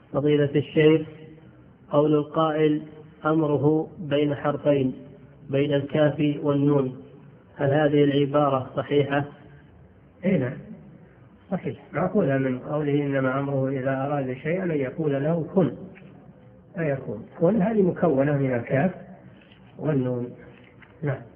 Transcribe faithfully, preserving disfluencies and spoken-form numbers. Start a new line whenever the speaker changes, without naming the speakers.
فضيلة الشيخ، قول القائل أمره بين حرفين بين الكاف والنون، هل هذه العبارة صحيحة؟
اي نعم صحيح، معقولة من قوله إنما أمره إذا أراد شيئا أن يقول له كن فيكون. كن هذه مكونة من الكاف والنون. نعم.